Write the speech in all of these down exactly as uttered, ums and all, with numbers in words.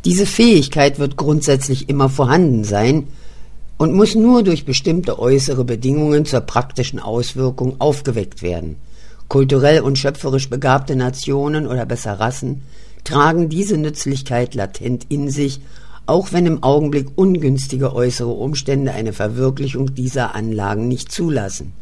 Diese Fähigkeit wird grundsätzlich immer vorhanden sein und muss nur durch bestimmte äußere Bedingungen zur praktischen Auswirkung aufgeweckt werden. Kulturell und schöpferisch begabte Nationen oder besser Rassen tragen diese Nützlichkeit latent in sich, auch wenn im Augenblick ungünstige äußere Umstände eine Verwirklichung dieser Anlagen nicht zulassen.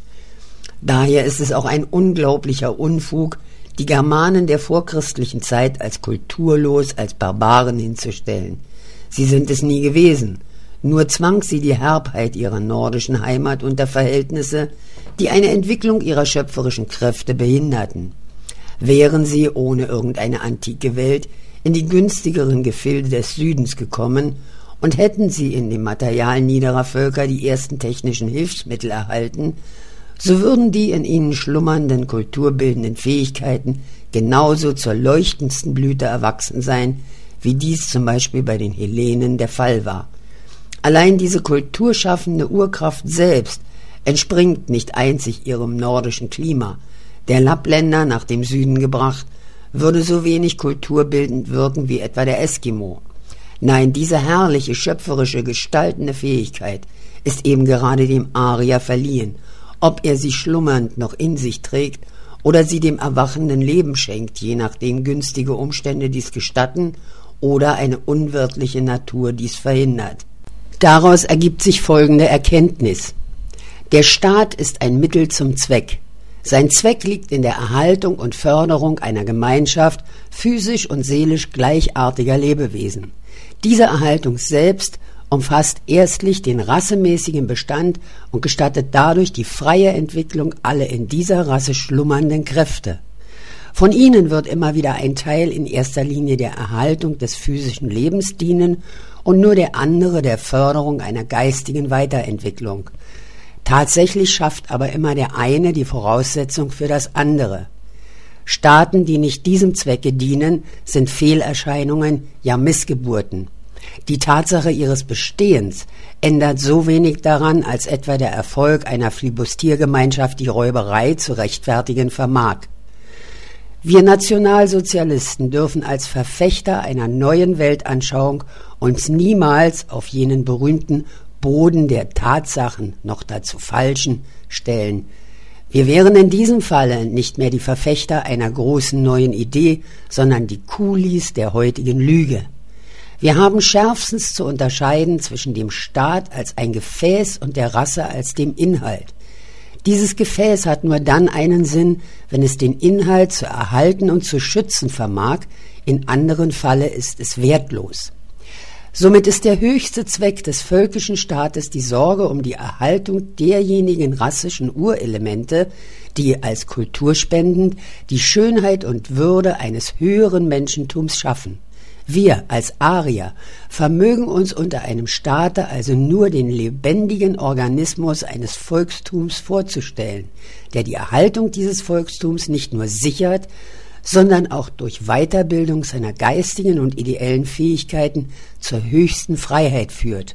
Daher ist es auch ein unglaublicher Unfug, die Germanen der vorchristlichen Zeit als kulturlos, als Barbaren hinzustellen. Sie sind es nie gewesen, nur zwang sie die Herbheit ihrer nordischen Heimat unter Verhältnisse, die eine Entwicklung ihrer schöpferischen Kräfte behinderten. Wären sie ohne irgendeine antike Welt in die günstigeren Gefilde des Südens gekommen und hätten sie in dem Material niederer Völker die ersten technischen Hilfsmittel erhalten, so würden die in ihnen schlummernden kulturbildenden Fähigkeiten genauso zur leuchtendsten Blüte erwachsen sein, wie dies zum Beispiel bei den Hellenen der Fall war. Allein diese kulturschaffende Urkraft selbst entspringt nicht einzig ihrem nordischen Klima. Der Lappländer, nach dem Süden gebracht, würde so wenig kulturbildend wirken wie etwa der Eskimo. Nein, diese herrliche, schöpferische, gestaltende Fähigkeit ist eben gerade dem Arier verliehen, ob er sie schlummernd noch in sich trägt oder sie dem erwachenden Leben schenkt, je nachdem günstige Umstände dies gestatten oder eine unwirtliche Natur dies verhindert. Daraus ergibt sich folgende Erkenntnis: Der Staat ist ein Mittel zum Zweck. Sein Zweck liegt in der Erhaltung und Förderung einer Gemeinschaft physisch und seelisch gleichartiger Lebewesen. Diese Erhaltung selbst umfasst erstlich den rassemäßigen Bestand und gestattet dadurch die freie Entwicklung aller in dieser Rasse schlummernden Kräfte. Von ihnen wird immer wieder ein Teil in erster Linie der Erhaltung des physischen Lebens dienen und nur der andere der Förderung einer geistigen Weiterentwicklung. Tatsächlich schafft aber immer der eine die Voraussetzung für das andere. Staaten, die nicht diesem Zwecke dienen, sind Fehlerscheinungen, ja Missgeburten. Die Tatsache ihres Bestehens ändert so wenig daran, als etwa der Erfolg einer Filibustiergemeinschaft die Räuberei zu rechtfertigen vermag. Wir Nationalsozialisten dürfen als Verfechter einer neuen Weltanschauung uns niemals auf jenen berühmten Boden der Tatsachen, noch dazu falschen, stellen. Wir wären in diesem Falle nicht mehr die Verfechter einer großen neuen Idee, sondern die Kulis der heutigen Lüge. Wir haben schärfstens zu unterscheiden zwischen dem Staat als ein Gefäß und der Rasse als dem Inhalt. Dieses Gefäß hat nur dann einen Sinn, wenn es den Inhalt zu erhalten und zu schützen vermag, in anderen Falle ist es wertlos. Somit ist der höchste Zweck des völkischen Staates die Sorge um die Erhaltung derjenigen rassischen Urelemente, die als kulturspendend die Schönheit und Würde eines höheren Menschentums schaffen. Wir als Arier vermögen uns unter einem Staate also nur den lebendigen Organismus eines Volkstums vorzustellen, der die Erhaltung dieses Volkstums nicht nur sichert, sondern auch durch Weiterbildung seiner geistigen und ideellen Fähigkeiten zur höchsten Freiheit führt.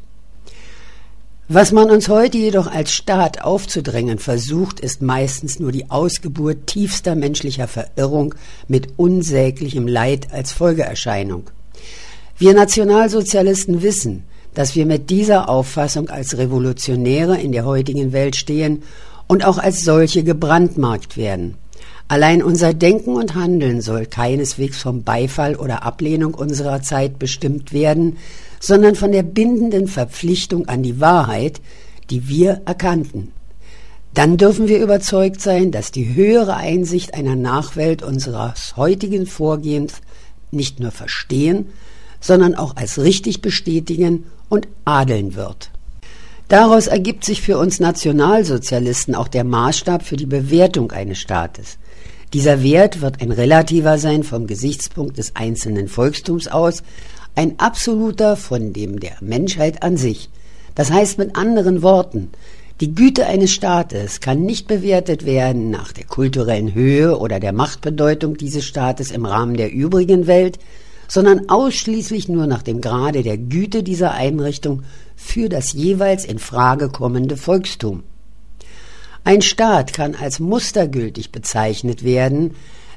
Was man uns heute jedoch als Staat aufzudrängen versucht, ist meistens nur die Ausgeburt tiefster menschlicher Verirrung mit unsäglichem Leid als Folgeerscheinung. Wir Nationalsozialisten wissen, dass wir mit dieser Auffassung als Revolutionäre in der heutigen Welt stehen und auch als solche gebrandmarkt werden. Allein unser Denken und Handeln soll keineswegs vom Beifall oder Ablehnung unserer Zeit bestimmt werden, sondern von der bindenden Verpflichtung an die Wahrheit, die wir erkannten. Dann dürfen wir überzeugt sein, dass die höhere Einsicht einer Nachwelt unseres heutigen Vorgehens nicht nur verstehen, sondern auch als richtig bestätigen und adeln wird. Daraus ergibt sich für uns Nationalsozialisten auch der Maßstab für die Bewertung eines Staates. Dieser Wert wird ein relativer sein vom Gesichtspunkt des einzelnen Volkstums aus, ein absoluter von dem der Menschheit an sich. Das heißt mit anderen Worten, die Güte eines Staates kann nicht bewertet werden nach der kulturellen Höhe oder der Machtbedeutung dieses Staates im Rahmen der übrigen Welt, sondern ausschließlich nur nach dem Grade der Güte dieser Einrichtung für das jeweils in Frage kommende Volkstum. Ein Staat kann als mustergültig bezeichnet werden,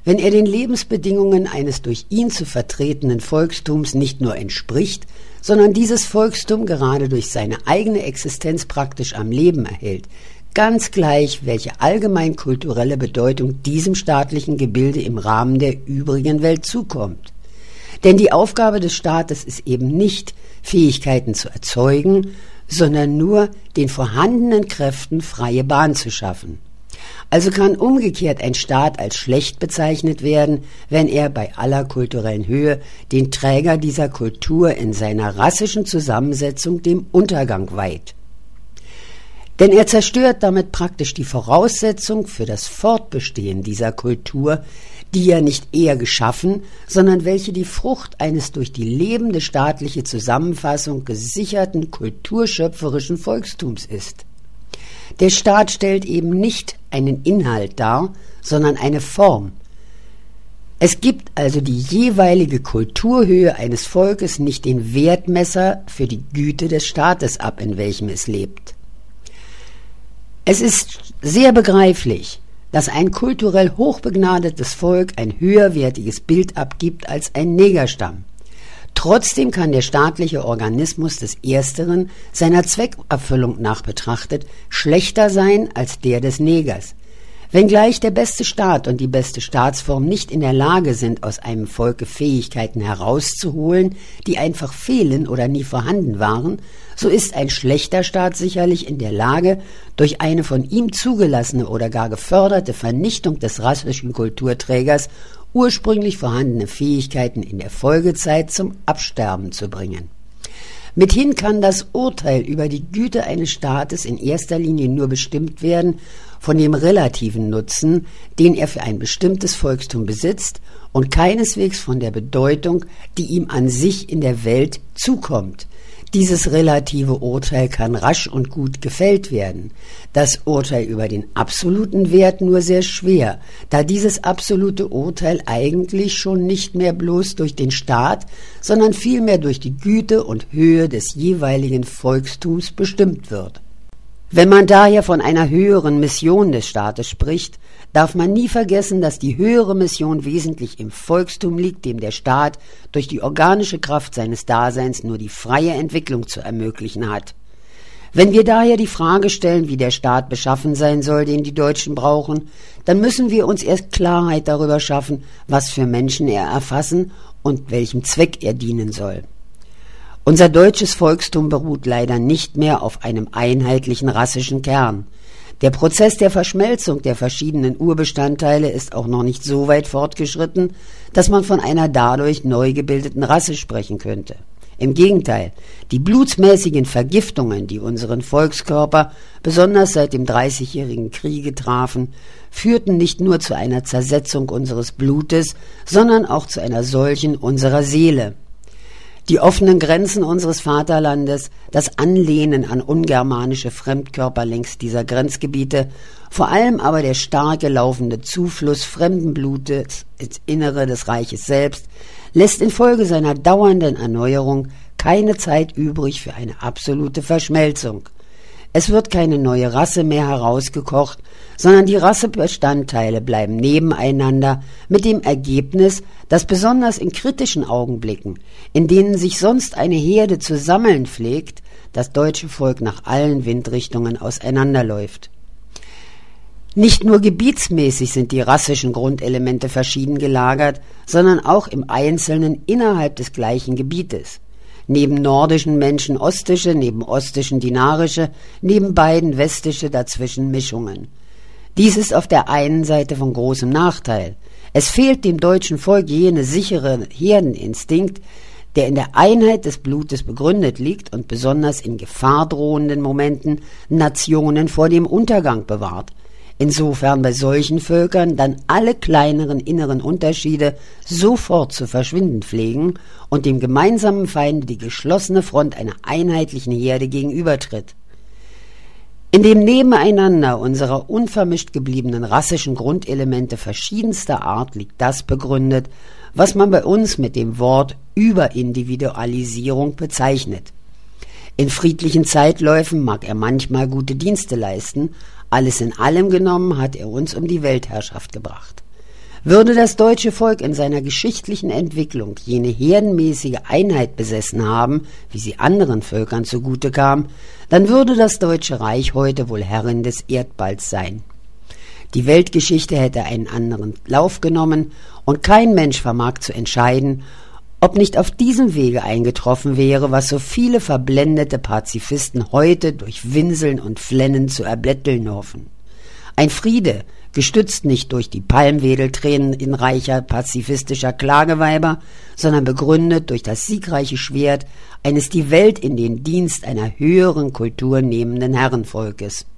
wenn er den Lebensbedingungen eines durch ihn zu vertretenen Volkstums nicht nur entspricht, sondern dieses Volkstum gerade durch seine eigene Existenz praktisch am Leben erhält, ganz gleich, welche allgemein kulturelle Bedeutung diesem staatlichen Gebilde im Rahmen der übrigen Welt zukommt. Denn die Aufgabe des Staates ist eben nicht, Fähigkeiten zu erzeugen, sondern nur den vorhandenen Kräften freie Bahn zu schaffen. Also kann umgekehrt ein Staat als schlecht bezeichnet werden, wenn er bei aller kulturellen Höhe den Träger dieser Kultur in seiner rassischen Zusammensetzung dem Untergang weiht. Denn er zerstört damit praktisch die Voraussetzung für das Fortbestehen dieser Kultur, die ja nicht eher geschaffen, sondern welche die Frucht eines durch die lebende staatliche Zusammenfassung gesicherten kulturschöpferischen Volkstums ist. Der Staat stellt eben nicht einen Inhalt dar, sondern eine Form. Es gibt also die jeweilige Kulturhöhe eines Volkes nicht den Wertmesser für die Güte des Staates ab, in welchem es lebt. Es ist sehr begreiflich, dass ein kulturell hochbegnadetes Volk ein höherwertiges Bild abgibt als ein Negerstamm. Trotzdem kann der staatliche Organismus des Ersteren seiner Zweckerfüllung nach betrachtet schlechter sein als der des Negers. Wenngleich der beste Staat und die beste Staatsform nicht in der Lage sind, aus einem Volke Fähigkeiten herauszuholen, die einfach fehlen oder nie vorhanden waren, so ist ein schlechter Staat sicherlich in der Lage, durch eine von ihm zugelassene oder gar geförderte Vernichtung des rassischen Kulturträgers ursprünglich vorhandene Fähigkeiten in der Folgezeit zum Absterben zu bringen. Mithin kann das Urteil über die Güte eines Staates in erster Linie nur bestimmt werden von dem relativen Nutzen, den er für ein bestimmtes Volkstum besitzt, und keineswegs von der Bedeutung, die ihm an sich in der Welt zukommt. Dieses relative Urteil kann rasch und gut gefällt werden, das Urteil über den absoluten Wert nur sehr schwer, da dieses absolute Urteil eigentlich schon nicht mehr bloß durch den Staat, sondern vielmehr durch die Güte und Höhe des jeweiligen Volkstums bestimmt wird. Wenn man daher von einer höheren Mission des Staates spricht, darf man nie vergessen, dass die höhere Mission wesentlich im Volkstum liegt, dem der Staat durch die organische Kraft seines Daseins nur die freie Entwicklung zu ermöglichen hat. Wenn wir daher die Frage stellen, wie der Staat beschaffen sein soll, den die Deutschen brauchen, dann müssen wir uns erst Klarheit darüber schaffen, was für Menschen er erfassen und welchem Zweck er dienen soll. Unser deutsches Volkstum beruht leider nicht mehr auf einem einheitlichen rassischen Kern. Der Prozess der Verschmelzung der verschiedenen Urbestandteile ist auch noch nicht so weit fortgeschritten, dass man von einer dadurch neu gebildeten Rasse sprechen könnte. Im Gegenteil, die blutsmäßigen Vergiftungen, die unseren Volkskörper besonders seit dem Dreißigjährigen Kriege trafen, führten nicht nur zu einer Zersetzung unseres Blutes, sondern auch zu einer solchen unserer Seele. Die offenen Grenzen unseres Vaterlandes, das Anlehnen an ungermanische Fremdkörper längs dieser Grenzgebiete, vor allem aber der starke laufende Zufluss fremden Blutes ins Innere des Reiches selbst, lässt infolge seiner dauernden Erneuerung keine Zeit übrig für eine absolute Verschmelzung. Es wird keine neue Rasse mehr herausgekocht, sondern die Rassebestandteile bleiben nebeneinander mit dem Ergebnis, dass besonders in kritischen Augenblicken, in denen sich sonst eine Herde zu sammeln pflegt, das deutsche Volk nach allen Windrichtungen auseinanderläuft. Nicht nur gebietsmäßig sind die rassischen Grundelemente verschieden gelagert, sondern auch im Einzelnen innerhalb des gleichen Gebietes. Neben nordischen Menschen ostische, neben ostischen dinarische, neben beiden westische, dazwischen Mischungen. Dies ist auf der einen Seite von großem Nachteil. Es fehlt dem deutschen Volk jene sichere Herdeninstinkt, der in der Einheit des Blutes begründet liegt und besonders in gefahrdrohenden Momenten Nationen vor dem Untergang bewahrt. Insofern bei solchen Völkern dann alle kleineren inneren Unterschiede sofort zu verschwinden pflegen und dem gemeinsamen Feinde die geschlossene Front einer einheitlichen Herde gegenübertritt. In dem Nebeneinander unserer unvermischt gebliebenen rassischen Grundelemente verschiedenster Art liegt das begründet, was man bei uns mit dem Wort Überindividualisierung bezeichnet. In friedlichen Zeitläufen mag er manchmal gute Dienste leisten, alles in allem genommen hat er uns um die Weltherrschaft gebracht. Würde das deutsche Volk in seiner geschichtlichen Entwicklung jene herdenmäßige Einheit besessen haben, wie sie anderen Völkern zugute kam, dann würde das Deutsche Reich heute wohl Herrin des Erdballs sein. Die Weltgeschichte hätte einen anderen Lauf genommen und kein Mensch vermag zu entscheiden, ob nicht auf diesem Wege eingetroffen wäre, was so viele verblendete Pazifisten heute durch Winseln und Flennen zu erblätteln hoffen. Ein Friede, gestützt nicht durch die Palmwedeltränen in reicher pazifistischer Klageweiber, sondern begründet durch das siegreiche Schwert eines die Welt in den Dienst einer höheren Kultur nehmenden Herrenvolkes.